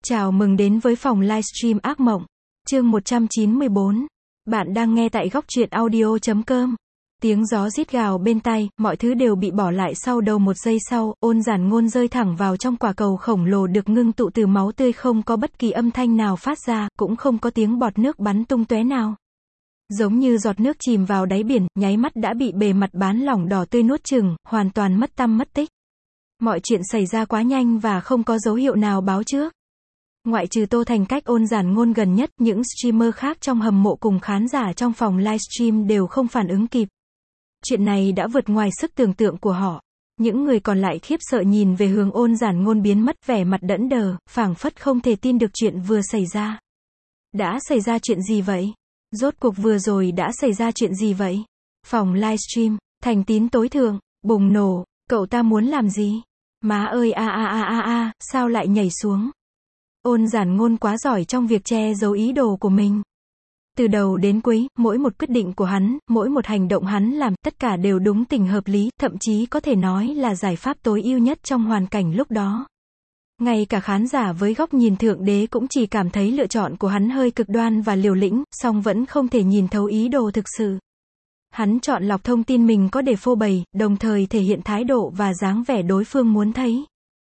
Chào mừng đến với phòng livestream ác mộng. Chương 194. Bạn đang nghe tại góc truyện audio.com. Tiếng gió rít gào bên tai, mọi thứ đều bị bỏ lại sau đầu. Một giây sau, Ôn Giản Ngôn rơi thẳng vào trong quả cầu khổng lồ được ngưng tụ từ máu tươi, không có bất kỳ âm thanh nào phát ra, cũng không có tiếng bọt nước bắn tung tóe nào. Giống như giọt nước chìm vào đáy biển, nháy mắt đã bị bề mặt bán lỏng đỏ tươi nuốt chửng, hoàn toàn mất tăm mất tích. Mọi chuyện xảy ra quá nhanh và không có dấu hiệu nào báo trước. Ngoại trừ Tô Thành cách Ôn Giản Ngôn gần nhất, những streamer khác trong hầm mộ cùng khán giả trong phòng livestream đều không phản ứng kịp. Chuyện này đã vượt ngoài sức tưởng tượng của họ. Những người còn lại khiếp sợ nhìn về hướng Ôn Giản Ngôn biến mất, vẻ mặt đẫm đờ, phảng phất không thể tin được chuyện vừa xảy ra. Đã xảy ra chuyện gì vậy? Rốt cuộc vừa rồi đã xảy ra chuyện gì vậy? Phòng livestream, thành tín tối thượng, bùng nổ, cậu ta muốn làm gì? Má ơi sao lại nhảy xuống? Ôn Giản Ngôn quá giỏi trong việc che giấu ý đồ của mình. Từ đầu đến cuối, mỗi một quyết định của hắn, mỗi một hành động hắn làm, tất cả đều đúng tình hợp lý, thậm chí có thể nói là giải pháp tối ưu nhất trong hoàn cảnh lúc đó. Ngay cả khán giả với góc nhìn thượng đế cũng chỉ cảm thấy lựa chọn của hắn hơi cực đoan và liều lĩnh, song vẫn không thể nhìn thấu ý đồ thực sự. Hắn chọn lọc thông tin mình có để phô bày, đồng thời thể hiện thái độ và dáng vẻ đối phương muốn thấy.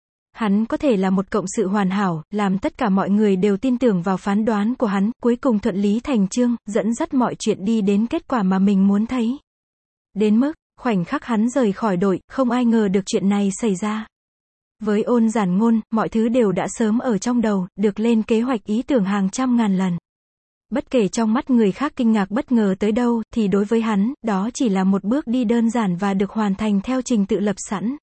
Hắn có thể là một cộng sự hoàn hảo, làm tất cả mọi người đều tin tưởng vào phán đoán của hắn, cuối cùng thuận lý thành chương, dẫn dắt mọi chuyện đi đến kết quả mà mình muốn thấy. Đến mức, khoảnh khắc hắn rời khỏi đội, không ai ngờ được chuyện này xảy ra. Với Ôn Giản Ngôn, mọi thứ đều đã sớm ở trong đầu, được lên kế hoạch ý tưởng hàng trăm ngàn lần. Bất kể trong mắt người khác kinh ngạc bất ngờ tới đâu, thì đối với hắn, đó chỉ là một bước đi đơn giản và được hoàn thành theo trình tự lập sẵn.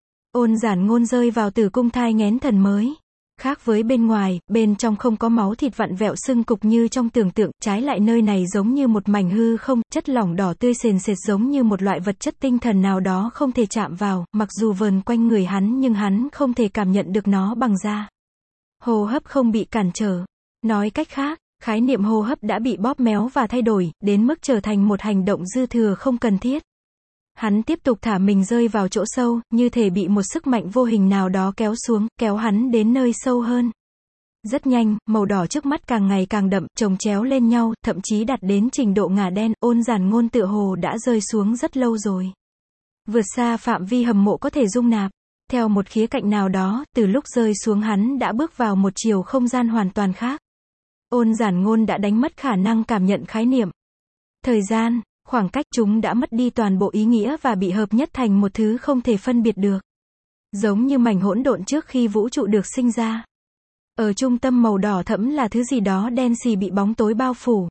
Ôn Giản Ngôn rơi vào tử cung thai nghén thần mới. Khác với bên ngoài, bên trong không có máu thịt vặn vẹo sưng cục như trong tưởng tượng, trái lại nơi này giống như một mảnh hư không, chất lỏng đỏ tươi sền sệt giống như một loại vật chất tinh thần nào đó không thể chạm vào, mặc dù vờn quanh người hắn nhưng hắn không thể cảm nhận được nó bằng da. Hô hấp không bị cản trở. Nói cách khác, khái niệm hô hấp đã bị bóp méo và thay đổi, đến mức trở thành một hành động dư thừa không cần thiết. Hắn tiếp tục thả mình rơi vào chỗ sâu, như thể bị một sức mạnh vô hình nào đó kéo xuống, kéo hắn đến nơi sâu hơn. Rất nhanh, màu đỏ trước mắt càng ngày càng đậm, chồng chéo lên nhau, thậm chí đạt đến trình độ ngả đen. Ôn Giản Ngôn tựa hồ đã rơi xuống rất lâu rồi. Vượt xa phạm vi hầm mộ có thể dung nạp. Theo một khía cạnh nào đó, từ lúc rơi xuống hắn đã bước vào một chiều không gian hoàn toàn khác. Ôn Giản Ngôn đã đánh mất khả năng cảm nhận khái niệm. Thời gian, khoảng cách, chúng đã mất đi toàn bộ ý nghĩa và bị hợp nhất thành một thứ không thể phân biệt được. Giống như mảnh hỗn độn trước khi vũ trụ được sinh ra. Ở trung tâm màu đỏ thẫm là thứ gì đó đen xì bị bóng tối bao phủ.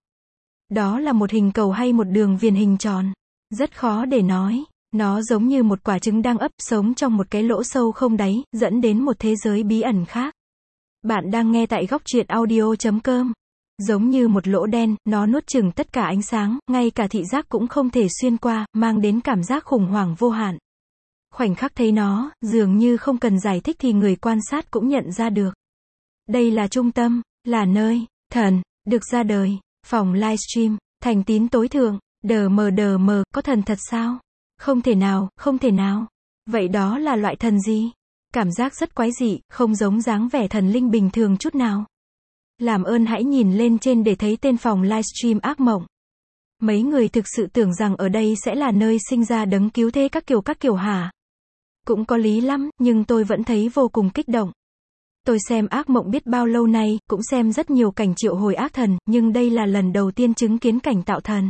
Đó là một hình cầu hay một đường viền hình tròn. Rất khó để nói. Nó giống như một quả trứng đang ấp, sống trong một cái lỗ sâu không đáy, dẫn đến một thế giới bí ẩn khác. Bạn đang nghe tại góc truyện audio.com. Giống như một lỗ đen, nó nuốt chửng tất cả ánh sáng, ngay cả thị giác cũng không thể xuyên qua, mang đến cảm giác khủng hoảng vô hạn. Khoảnh khắc thấy nó, dường như không cần giải thích thì người quan sát cũng nhận ra được. Đây là trung tâm, là nơi, thần, được ra đời. Phòng livestream, thành tín tối thượng, đờ mờ, có thần thật sao? Không thể nào, không thể nào. Vậy đó là loại thần gì? Cảm giác rất quái dị, không giống dáng vẻ thần linh bình thường chút nào. Làm ơn hãy nhìn lên trên để thấy tên phòng livestream ác mộng. Mấy người thực sự tưởng rằng ở đây sẽ là nơi sinh ra đấng cứu thế các kiểu hả? Cũng có lý lắm, nhưng tôi vẫn thấy vô cùng kích động. Tôi xem ác mộng biết bao lâu nay, cũng xem rất nhiều cảnh triệu hồi ác thần, nhưng đây là lần đầu tiên chứng kiến cảnh tạo thần.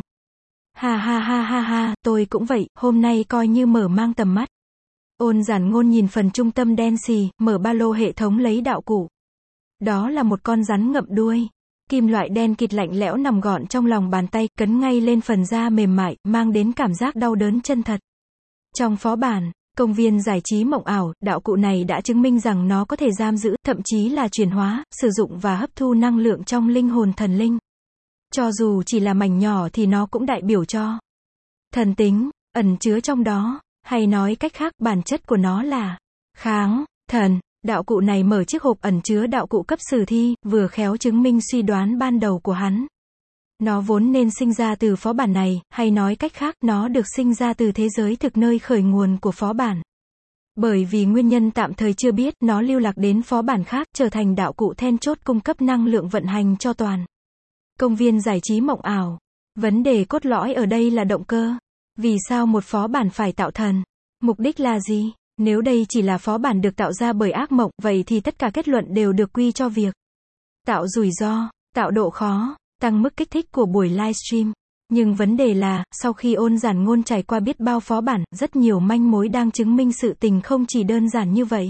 Ha, tôi cũng vậy, hôm nay coi như mở mang tầm mắt. Ôn Giản Ngôn nhìn phần trung tâm đen xì, mở ba lô hệ thống lấy đạo cụ. Đó là một con rắn ngậm đuôi. Kim loại đen kịt lạnh lẽo nằm gọn trong lòng bàn tay, cấn ngay lên phần da mềm mại, mang đến cảm giác đau đớn chân thật. Trong phó bản, công viên giải trí mộng ảo, đạo cụ này đã chứng minh rằng nó có thể giam giữ, thậm chí là chuyển hóa, sử dụng và hấp thu năng lượng trong linh hồn thần linh. Cho dù chỉ là mảnh nhỏ thì nó cũng đại biểu cho thần tính, ẩn chứa trong đó, hay nói cách khác, bản chất của nó là kháng thần. Đạo cụ này mở chiếc hộp ẩn chứa đạo cụ cấp sử thi, vừa khéo chứng minh suy đoán ban đầu của hắn. Nó vốn nên sinh ra từ phó bản này, hay nói cách khác, nó được sinh ra từ thế giới thực nơi khởi nguồn của phó bản. Bởi vì nguyên nhân tạm thời chưa biết, nó lưu lạc đến phó bản khác, trở thành đạo cụ then chốt cung cấp năng lượng vận hành cho toàn công viên giải trí mộng ảo. Vấn đề cốt lõi ở đây là động cơ. Vì sao một phó bản phải tạo thần? Mục đích là gì? Nếu đây chỉ là phó bản được tạo ra bởi ác mộng, vậy thì tất cả kết luận đều được quy cho việc tạo rủi ro, tạo độ khó, tăng mức kích thích của buổi livestream. Nhưng vấn đề là, sau khi Ôn Giản Ngôn trải qua biết bao phó bản, rất nhiều manh mối đang chứng minh sự tình không chỉ đơn giản như vậy.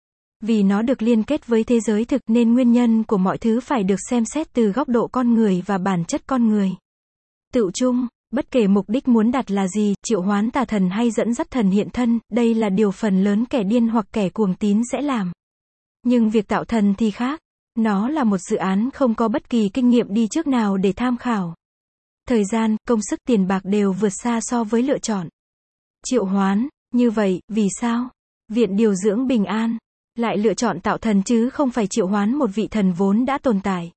Vì nó được liên kết với thế giới thực nên nguyên nhân của mọi thứ phải được xem xét từ góc độ con người và bản chất con người. Tựu chung, bất kể mục đích muốn đạt là gì, triệu hoán tà thần hay dẫn dắt thần hiện thân, đây là điều phần lớn kẻ điên hoặc kẻ cuồng tín sẽ làm. Nhưng việc tạo thần thì khác. Nó là một dự án không có bất kỳ kinh nghiệm đi trước nào để tham khảo. Thời gian, công sức, tiền bạc đều vượt xa so với lựa chọn triệu hoán. Như vậy, vì sao Viện Điều dưỡng Bình An lại lựa chọn tạo thần chứ không phải triệu hoán một vị thần vốn đã tồn tại?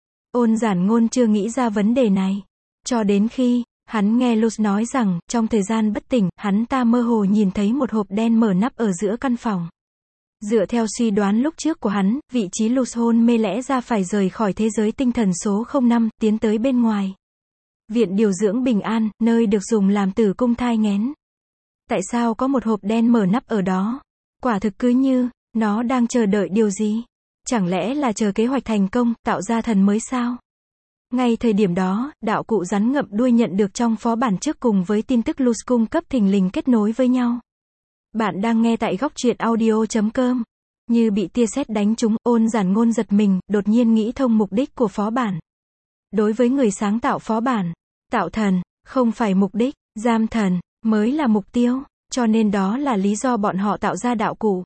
Ôn Giản Ngôn chưa nghĩ ra vấn đề này. Cho đến khi hắn nghe Luz nói rằng, trong thời gian bất tỉnh, hắn ta mơ hồ nhìn thấy một hộp đen mở nắp ở giữa căn phòng. Dựa theo suy đoán lúc trước của hắn, vị trí Luz hôn mê lẽ ra phải rời khỏi thế giới tinh thần số 05, tiến tới bên ngoài Viện Điều dưỡng Bình An, nơi được dùng làm tử cung thai nghén. Tại sao có một hộp đen mở nắp ở đó? Quả thực cứ như nó đang chờ đợi điều gì? Chẳng lẽ là chờ kế hoạch thành công, tạo ra thần mới sao? Ngay thời điểm đó, đạo cụ rắn ngậm đuôi nhận được trong phó bản trước cùng với tin tức Luz cung cấp thình lình kết nối với nhau. Bạn đang nghe tại góc truyện audio.com. Như bị tia sét đánh trúng, Ôn Giản Ngôn giật mình, đột nhiên nghĩ thông mục đích của phó bản. Đối với người sáng tạo phó bản, tạo thần không phải mục đích, giam thần mới là mục tiêu, cho nên đó là lý do bọn họ tạo ra đạo cụ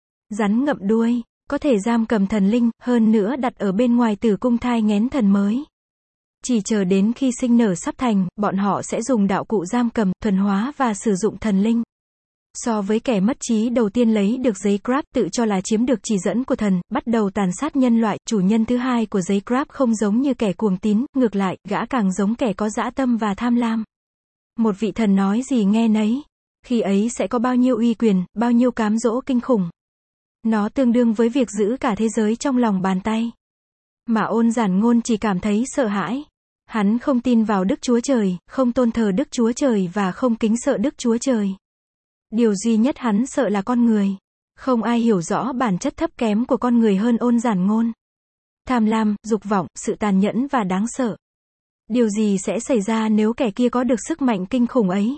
rắn ngậm đuôi, có thể giam cầm thần linh, hơn nữa đặt ở bên ngoài tử cung thai nghén thần mới. Chỉ chờ đến khi sinh nở sắp thành, bọn họ sẽ dùng đạo cụ giam cầm, thuần hóa và sử dụng thần linh. So với kẻ mất trí đầu tiên lấy được giấy Grab, tự cho là chiếm được chỉ dẫn của thần, bắt đầu tàn sát nhân loại, chủ nhân thứ hai của giấy Grab không giống như kẻ cuồng tín, ngược lại, gã càng giống kẻ có dã tâm và tham lam. Một vị thần nói gì nghe nấy. Khi ấy sẽ có bao nhiêu uy quyền, bao nhiêu cám dỗ kinh khủng. Nó tương đương với việc giữ cả thế giới trong lòng bàn tay. Mà Ôn Giản Ngôn chỉ cảm thấy sợ hãi. Hắn không tin vào Đức Chúa Trời, không tôn thờ Đức Chúa Trời và không kính sợ Đức Chúa Trời. Điều duy nhất hắn sợ là con người. Không ai hiểu rõ bản chất thấp kém của con người hơn Ôn Giản Ngôn. Tham lam, dục vọng, sự tàn nhẫn và đáng sợ. Điều gì sẽ xảy ra nếu kẻ kia có được sức mạnh kinh khủng ấy?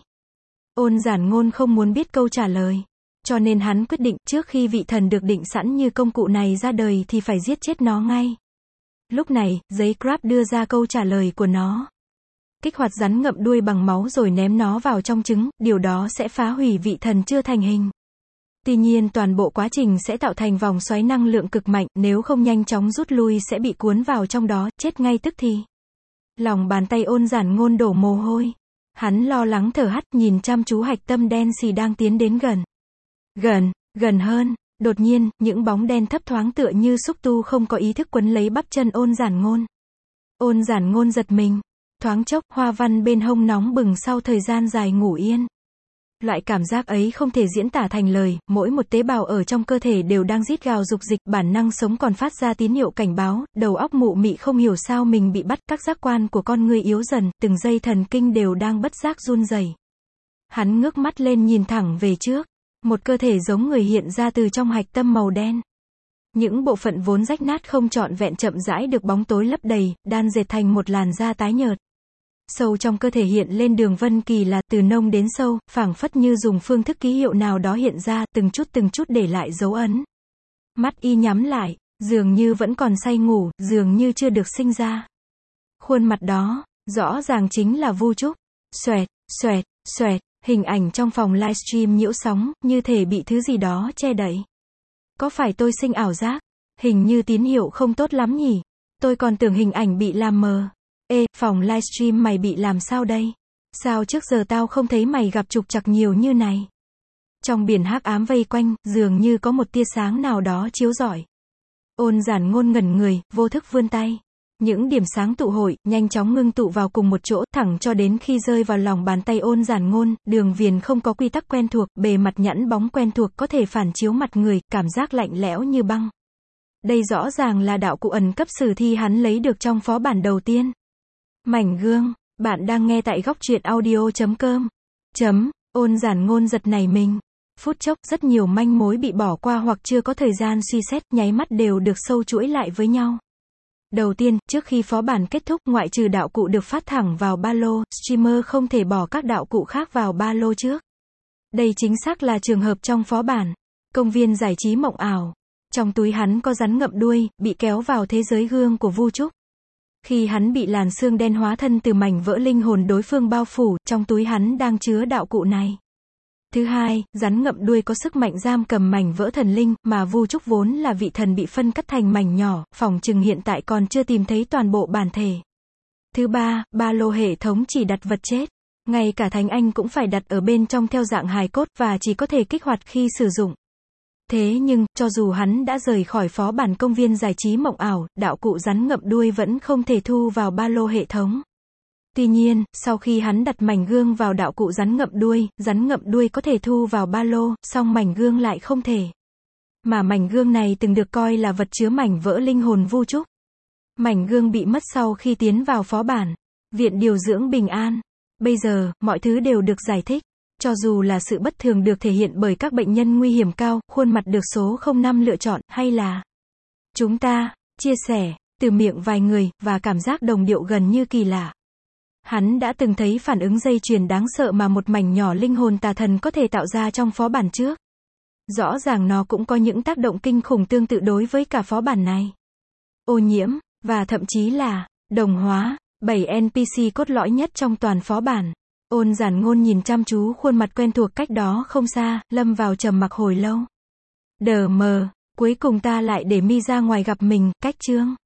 Ôn Giản Ngôn không muốn biết câu trả lời. Cho nên hắn quyết định, trước khi vị thần được định sẵn như công cụ này ra đời thì phải giết chết nó ngay. Lúc này, giấy Grab đưa ra câu trả lời của nó. Kích hoạt rắn ngậm đuôi bằng máu rồi ném nó vào trong trứng, điều đó sẽ phá hủy vị thần chưa thành hình. Tuy nhiên toàn bộ quá trình sẽ tạo thành vòng xoáy năng lượng cực mạnh, nếu không nhanh chóng rút lui sẽ bị cuốn vào trong đó, chết ngay tức thì. Lòng bàn tay Ôn Giản Ngôn đổ mồ hôi. Hắn lo lắng thở hắt, nhìn chăm chú hạch tâm đen xì đang tiến đến gần. Gần hơn. Đột nhiên, những bóng đen thấp thoáng tựa như xúc tu không có ý thức quấn lấy bắp chân Ôn Giản Ngôn. Ôn Giản Ngôn giật mình. Thoáng chốc, hoa văn bên hông nóng bừng sau thời gian dài ngủ yên. Loại cảm giác ấy không thể diễn tả thành lời, mỗi một tế bào ở trong cơ thể đều đang rít gào dục dịch, bản năng sống còn phát ra tín hiệu cảnh báo, đầu óc mụ mị không hiểu sao mình bị bắt, các giác quan của con người yếu dần, từng dây thần kinh đều đang bất giác run rẩy. Hắn ngước mắt lên nhìn thẳng về trước, một cơ thể giống người hiện ra từ trong hạch tâm màu đen. Những bộ phận vốn rách nát không trọn vẹn chậm rãi được bóng tối lấp đầy, đan dệt thành một làn da tái nhợt. Sâu trong cơ thể hiện lên đường vân kỳ lạ, từ nông đến sâu, phảng phất như dùng phương thức ký hiệu nào đó hiện ra, từng chút để lại dấu ấn. Mắt y nhắm lại, dường như vẫn còn say ngủ, dường như chưa được sinh ra. Khuôn mặt đó, rõ ràng chính là Vu Trúc. Xoẹt, hình ảnh trong phòng livestream nhiễu sóng, như thể bị thứ gì đó che đậy. Có phải tôi sinh ảo giác? Hình như tín hiệu không tốt lắm nhỉ? Tôi còn tưởng hình ảnh bị làm mờ. Ê, phòng livestream mày bị làm sao đây? Sao trước giờ tao không thấy mày gặp trục trặc nhiều như này? Trong biển hắc ám vây quanh, dường như có một tia sáng nào đó chiếu rọi. Ôn Giản Ngôn ngẩn người, vô thức vươn tay. Những điểm sáng tụ hội, nhanh chóng ngưng tụ vào cùng một chỗ, thẳng cho đến khi rơi vào lòng bàn tay Ôn Giản Ngôn, đường viền không có quy tắc quen thuộc, bề mặt nhẵn bóng quen thuộc có thể phản chiếu mặt người, cảm giác lạnh lẽo như băng. Đây rõ ràng là đạo cụ ẩn cấp sử thi hắn lấy được trong phó bản đầu tiên. Mảnh gương, bạn đang nghe tại góc truyện audio.com. Ôn Giản Ngôn giật nảy mình. Phút chốc, rất nhiều manh mối bị bỏ qua hoặc chưa có thời gian suy xét, nháy mắt đều được sâu chuỗi lại với nhau. Đầu tiên, trước khi phó bản kết thúc, ngoại trừ đạo cụ được phát thẳng vào ba lô, streamer không thể bỏ các đạo cụ khác vào ba lô trước. Đây chính xác là trường hợp trong phó bản. Công viên giải trí mộng ảo. Trong túi hắn có rắn ngậm đuôi, bị kéo vào thế giới gương của Vu Trúc. Khi hắn bị làn xương đen hóa thân từ mảnh vỡ linh hồn đối phương bao phủ, trong túi hắn đang chứa đạo cụ này. Thứ hai, rắn ngậm đuôi có sức mạnh giam cầm mảnh vỡ thần linh, mà Vu Trúc vốn là vị thần bị phân cắt thành mảnh nhỏ, phỏng chừng hiện tại còn chưa tìm thấy toàn bộ bản thể. Thứ ba, ba lô hệ thống chỉ đặt vật chết. Ngay cả Thánh Anh cũng phải đặt ở bên trong theo dạng hài cốt, và chỉ có thể kích hoạt khi sử dụng. Thế nhưng, cho dù hắn đã rời khỏi phó bản công viên giải trí mộng ảo, đạo cụ rắn ngậm đuôi vẫn không thể thu vào ba lô hệ thống. Tuy nhiên, sau khi hắn đặt mảnh gương vào đạo cụ rắn ngậm đuôi có thể thu vào ba lô, song mảnh gương lại không thể. Mà mảnh gương này từng được coi là vật chứa mảnh vỡ linh hồn Vu Trúc. Mảnh gương bị mất sau khi tiến vào phó bản. Viện điều dưỡng Bình An. Bây giờ, mọi thứ đều được giải thích. Cho dù là sự bất thường được thể hiện bởi các bệnh nhân nguy hiểm cao, khuôn mặt được số 05 lựa chọn, hay là chúng ta, chia sẻ, từ miệng vài người, và cảm giác đồng điệu gần như kỳ lạ. Hắn đã từng thấy phản ứng dây chuyền đáng sợ mà một mảnh nhỏ linh hồn tà thần có thể tạo ra trong phó bản trước. Rõ ràng nó cũng có những tác động kinh khủng tương tự đối với cả phó bản này. Ô nhiễm, và thậm chí là đồng hóa, 7 NPC cốt lõi nhất trong toàn phó bản. Ôn Giản Ngôn nhìn chăm chú khuôn mặt quen thuộc cách đó không xa, lâm vào trầm mặc hồi lâu. Đờ mờ, cuối cùng ta lại để mi ra ngoài gặp mình, cách chương.